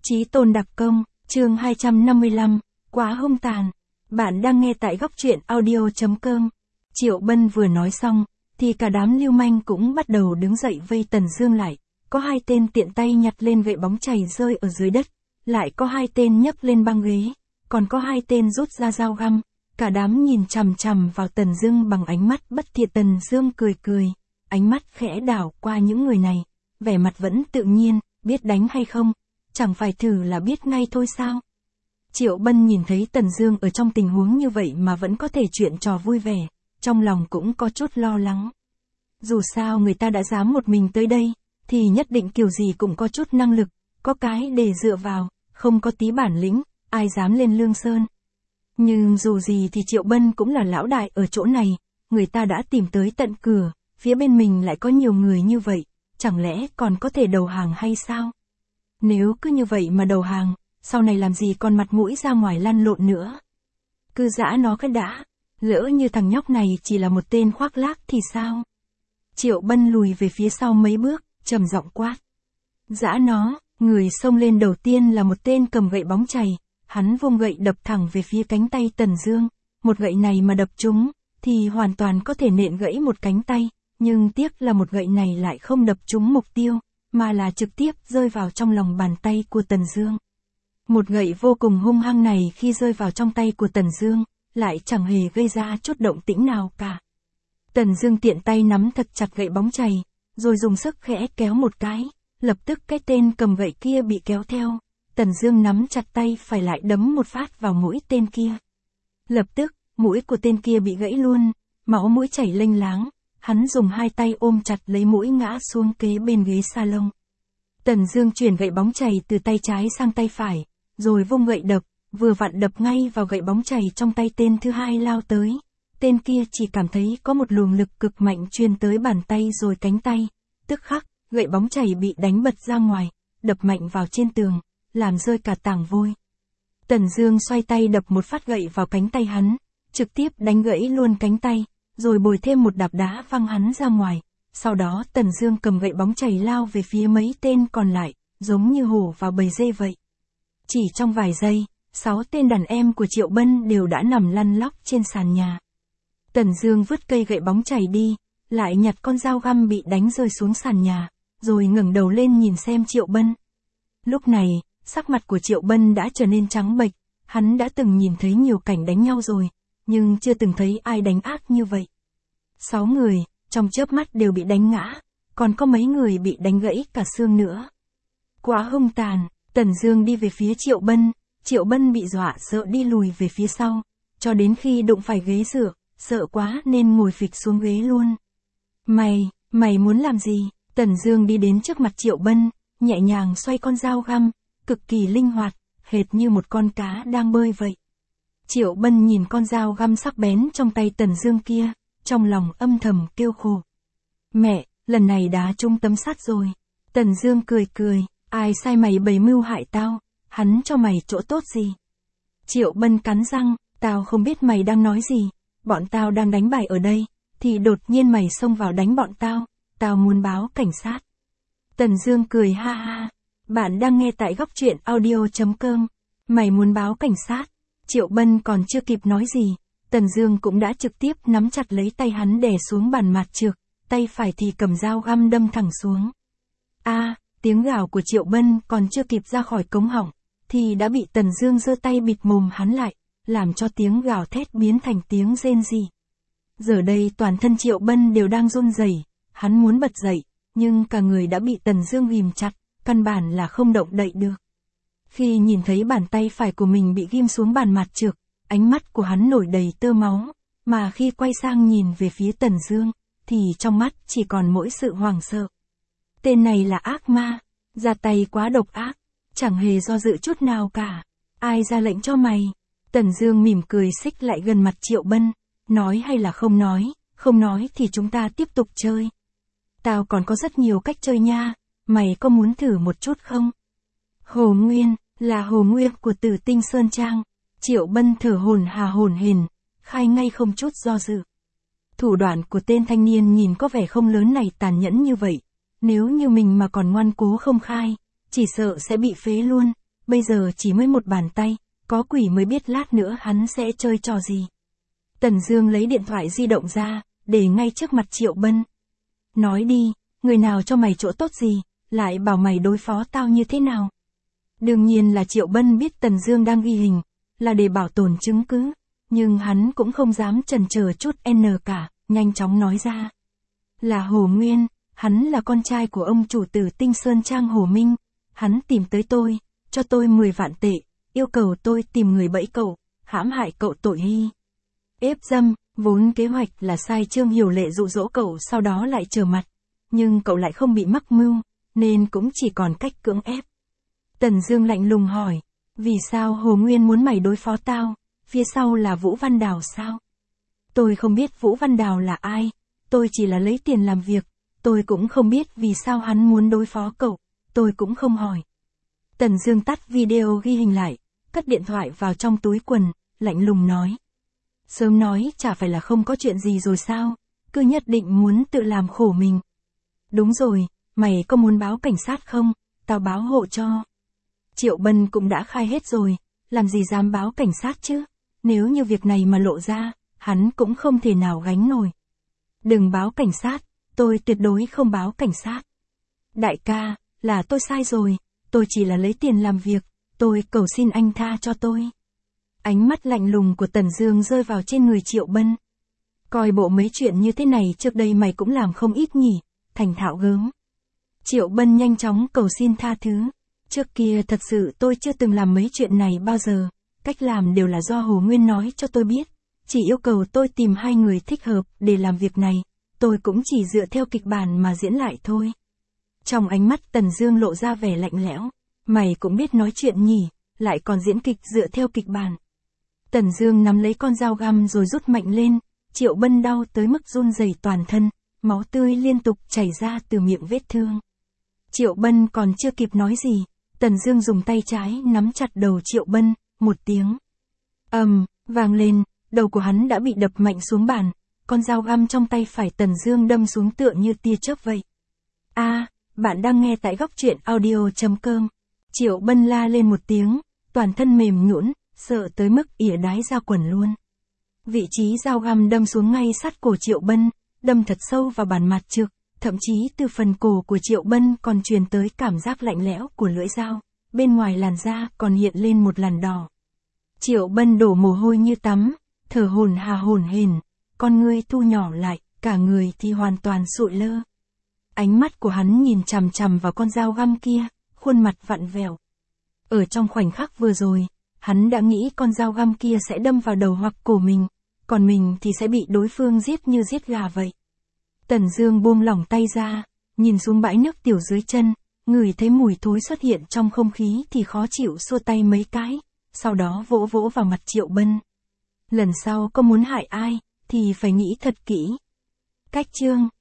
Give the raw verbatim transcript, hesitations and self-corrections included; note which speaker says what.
Speaker 1: Chí tôn đặc công, chương hai trăm năm mươi lăm, quá hung tàn. Bạn đang nghe tại góc truyện audio chấm com. Triệu Bân vừa nói xong, thì cả đám lưu manh cũng bắt đầu đứng dậy vây Tần Dương lại. Có hai tên tiện tay nhặt lên gậy bóng chày rơi ở dưới đất, lại có hai tên nhấc lên băng ghế, còn có hai tên rút ra dao găm. Cả đám nhìn chằm chằm vào Tần Dương bằng ánh mắt bất thiện. Tần Dương cười cười, ánh mắt khẽ đảo qua những người này, vẻ mặt vẫn tự nhiên, biết đánh hay không, chẳng phải thử là biết ngay thôi sao. Triệu Bân nhìn thấy Tần Dương ở trong tình huống như vậy mà vẫn có thể chuyện trò vui vẻ, trong lòng cũng có chút lo lắng. Dù sao người ta đã dám một mình tới đây, thì nhất định kiểu gì cũng có chút năng lực, có cái để dựa vào, không có tí bản lĩnh, ai dám lên Lương Sơn. Nhưng dù gì thì Triệu Bân cũng là lão đại ở chỗ này, người ta đã tìm tới tận cửa, phía bên mình lại có nhiều người như vậy, chẳng lẽ còn có thể đầu hàng hay sao? Nếu cứ như vậy mà đầu hàng, sau này làm gì còn mặt mũi ra ngoài lăn lộn nữa. Cứ dã nó cái đã, lỡ như thằng nhóc này chỉ là một tên khoác lác thì sao? Triệu Bân lùi về phía sau mấy bước, trầm giọng quát. Dã nó, người xông lên đầu tiên là một tên cầm gậy bóng chày, hắn vung gậy đập thẳng về phía cánh tay Tần Dương, một gậy này mà đập trúng, thì hoàn toàn có thể nện gãy một cánh tay, nhưng tiếc là một gậy này lại không đập trúng mục tiêu, mà là trực tiếp rơi vào trong lòng bàn tay của Tần Dương. Một gậy vô cùng hung hăng này khi rơi vào trong tay của Tần Dương, lại chẳng hề gây ra chút động tĩnh nào cả. Tần Dương tiện tay nắm thật chặt gậy bóng chày, rồi dùng sức khẽ kéo một cái, lập tức cái tên cầm gậy kia bị kéo theo. Tần Dương nắm chặt tay phải lại đấm một phát vào mũi tên kia. Lập tức, mũi của tên kia bị gãy luôn, máu mũi chảy lênh láng, hắn dùng hai tay ôm chặt lấy mũi ngã xuống kế bên ghế salon. Tần Dương chuyển gậy bóng chày từ tay trái sang tay phải, rồi vung gậy đập, vừa vặn đập ngay vào gậy bóng chày trong tay tên thứ hai lao tới. Tên kia chỉ cảm thấy có một luồng lực cực mạnh truyền tới bàn tay rồi cánh tay, tức khắc, gậy bóng chày bị đánh bật ra ngoài, đập mạnh vào trên tường, làm rơi cả tảng vôi. Tần Dương xoay tay đập một phát gậy vào cánh tay hắn, trực tiếp đánh gãy luôn cánh tay, rồi bồi thêm một đạp đá văng hắn ra ngoài. Sau đó Tần Dương cầm gậy bóng chày lao về phía mấy tên còn lại, giống như hổ vào bầy dê vậy. Chỉ trong vài giây, sáu tên đàn em của Triệu Bân đều đã nằm lăn lóc trên sàn nhà. Tần Dương vứt cây gậy bóng chày đi, lại nhặt con dao găm bị đánh rơi xuống sàn nhà, rồi ngẩng đầu lên nhìn xem Triệu Bân. Lúc này, sắc mặt của Triệu Bân đã trở nên trắng bệch, hắn đã từng nhìn thấy nhiều cảnh đánh nhau rồi, nhưng chưa từng thấy ai đánh ác như vậy. Sáu người, trong chớp mắt đều bị đánh ngã, còn có mấy người bị đánh gãy cả xương nữa. Quá hung tàn, Tần Dương đi về phía Triệu Bân, Triệu Bân bị dọa sợ đi lùi về phía sau, cho đến khi đụng phải ghế dựa, sợ quá nên ngồi phịch xuống ghế luôn. Mày, mày muốn làm gì? Tần Dương đi đến trước mặt Triệu Bân, nhẹ nhàng xoay con dao găm, cực kỳ linh hoạt, hệt như một con cá đang bơi vậy. Triệu Bân nhìn con dao găm sắc bén trong tay Tần Dương kia, trong lòng âm thầm kêu khổ. Mẹ, lần này đá trúng tấm sắt rồi. Tần Dương cười cười, ai sai mày bày mưu hại tao, hắn cho mày chỗ tốt gì? Triệu Bân cắn răng, tao không biết mày đang nói gì, bọn tao đang đánh bài ở đây, thì đột nhiên mày xông vào đánh bọn tao, tao muốn báo cảnh sát. Tần Dương cười ha ha, bạn đang nghe tại góc truyện audio chấm com, mày muốn báo cảnh sát? Triệu Bân còn chưa kịp nói gì, Tần Dương cũng đã trực tiếp nắm chặt lấy tay hắn đè xuống bàn mạt trược, tay phải thì cầm dao găm đâm thẳng xuống. A, à, tiếng gào của Triệu Bân còn chưa kịp ra khỏi cống họng, thì đã bị Tần Dương giơ tay bịt mồm hắn lại, làm cho tiếng gào thét biến thành tiếng rên rỉ. Giờ đây toàn thân Triệu Bân đều đang run rẩy, hắn muốn bật dậy, nhưng cả người đã bị Tần Dương ghim chặt, căn bản là không động đậy được. Khi nhìn thấy bàn tay phải của mình bị ghim xuống bàn mạt trược, ánh mắt của hắn nổi đầy tơ máu, mà khi quay sang nhìn về phía Tần Dương, thì trong mắt chỉ còn mỗi sự hoảng sợ. Tên này là ác ma, ra tay quá độc ác, chẳng hề do dự chút nào cả. Ai ra lệnh cho mày? Tần Dương mỉm cười xích lại gần mặt Triệu Bân, nói hay là không nói, không nói thì chúng ta tiếp tục chơi. Tao còn có rất nhiều cách chơi nha, mày có muốn thử một chút không? Hồ Nguyên, là Hồ Nguyên của Tử Tinh Sơn Trang. Triệu Bân thở hổn hà hổn hển, khai ngay không chút do dự. Thủ đoạn của tên thanh niên nhìn có vẻ không lớn này tàn nhẫn như vậy, nếu như mình mà còn ngoan cố không khai, chỉ sợ sẽ bị phế luôn, bây giờ chỉ mới một bàn tay, có quỷ mới biết lát nữa hắn sẽ chơi trò gì. Tần Dương lấy điện thoại di động ra, để ngay trước mặt Triệu Bân. Nói đi, người nào cho mày chỗ tốt gì, lại bảo mày đối phó tao như thế nào? Đương nhiên là Triệu Bân biết Tần Dương đang ghi hình, là để bảo tồn chứng cứ, nhưng hắn cũng không dám chần chờ chút n cả, nhanh chóng nói ra. Là Hồ Nguyên, hắn là con trai của ông chủ tử Tinh Sơn Trang Hồ Minh, hắn tìm tới tôi, cho tôi mười vạn tệ, yêu cầu tôi tìm người bẫy cậu, hãm hại cậu tội hy. Ép dâm, vốn kế hoạch là sai Trương Hiểu Lệ dụ dỗ cậu sau đó lại trở mặt, nhưng cậu lại không bị mắc mưu, nên cũng chỉ còn cách cưỡng ép. Tần Dương lạnh lùng hỏi, vì sao Hồ Nguyên muốn mày đối phó tao, phía sau là Vũ Văn Đào sao? Tôi không biết Vũ Văn Đào là ai, tôi chỉ là lấy tiền làm việc, tôi cũng không biết vì sao hắn muốn đối phó cậu, tôi cũng không hỏi. Tần Dương tắt video ghi hình lại, cất điện thoại vào trong túi quần, lạnh lùng nói. Sớm nói chả phải là không có chuyện gì rồi sao, cứ nhất định muốn tự làm khổ mình. Đúng rồi, mày có muốn báo cảnh sát không, tao báo hộ cho. Triệu Bân cũng đã khai hết rồi, làm gì dám báo cảnh sát chứ, nếu như việc này mà lộ ra, hắn cũng không thể nào gánh nổi. Đừng báo cảnh sát, tôi tuyệt đối không báo cảnh sát. Đại ca, là tôi sai rồi, tôi chỉ là lấy tiền làm việc, tôi cầu xin anh tha cho tôi. Ánh mắt lạnh lùng của Tần Dương rơi vào trên người Triệu Bân. Coi bộ mấy chuyện như thế này trước đây mày cũng làm không ít nhỉ, thành thạo gớm. Triệu Bân nhanh chóng cầu xin tha thứ. Trước kia thật sự tôi chưa từng làm mấy chuyện này bao giờ, cách làm đều là do Hồ Nguyên nói cho tôi biết, chỉ yêu cầu tôi tìm hai người thích hợp để làm việc này, tôi cũng chỉ dựa theo kịch bản mà diễn lại thôi. Trong ánh mắt Tần Dương lộ ra vẻ lạnh lẽo, mày cũng biết nói chuyện nhỉ, lại còn diễn kịch dựa theo kịch bản. Tần Dương nắm lấy con dao găm rồi rút mạnh lên, Triệu Bân đau tới mức run rẩy toàn thân, máu tươi liên tục chảy ra từ miệng vết thương. Triệu Bân còn chưa kịp nói gì, Tần Dương dùng tay trái nắm chặt đầu Triệu Bân, một tiếng ầm, um, vang lên, đầu của hắn đã bị đập mạnh xuống bàn, con dao găm trong tay phải Tần Dương đâm xuống tựa như tia chớp vậy. A, à, bạn đang nghe tại góc truyện audio chấm com. Triệu Bân la lên một tiếng, toàn thân mềm nhũn, sợ tới mức ỉa đái ra quần luôn. Vị trí dao găm đâm xuống ngay sát cổ Triệu Bân, đâm thật sâu vào bàn mặt trực, thậm chí từ phần cổ của Triệu Bân còn truyền tới cảm giác lạnh lẽo của lưỡi dao, bên ngoài làn da còn hiện lên một làn đỏ. Triệu Bân đổ mồ hôi như tắm, thở hổn hà hổn hển, con ngươi thu nhỏ lại, cả người thì hoàn toàn sụi lơ. Ánh mắt của hắn nhìn chằm chằm vào con dao găm kia, khuôn mặt vặn vẹo. Ở trong khoảnh khắc vừa rồi, hắn đã nghĩ con dao găm kia sẽ đâm vào đầu hoặc cổ mình, còn mình thì sẽ bị đối phương giết như giết gà vậy. Tần Dương buông lỏng tay ra, nhìn xuống bãi nước tiểu dưới chân, ngửi thấy mùi thối xuất hiện trong không khí thì khó chịu xua tay mấy cái, sau đó vỗ vỗ vào mặt Triệu Bân. Lần sau có muốn hại ai, thì phải nghĩ thật kỹ. Cách chương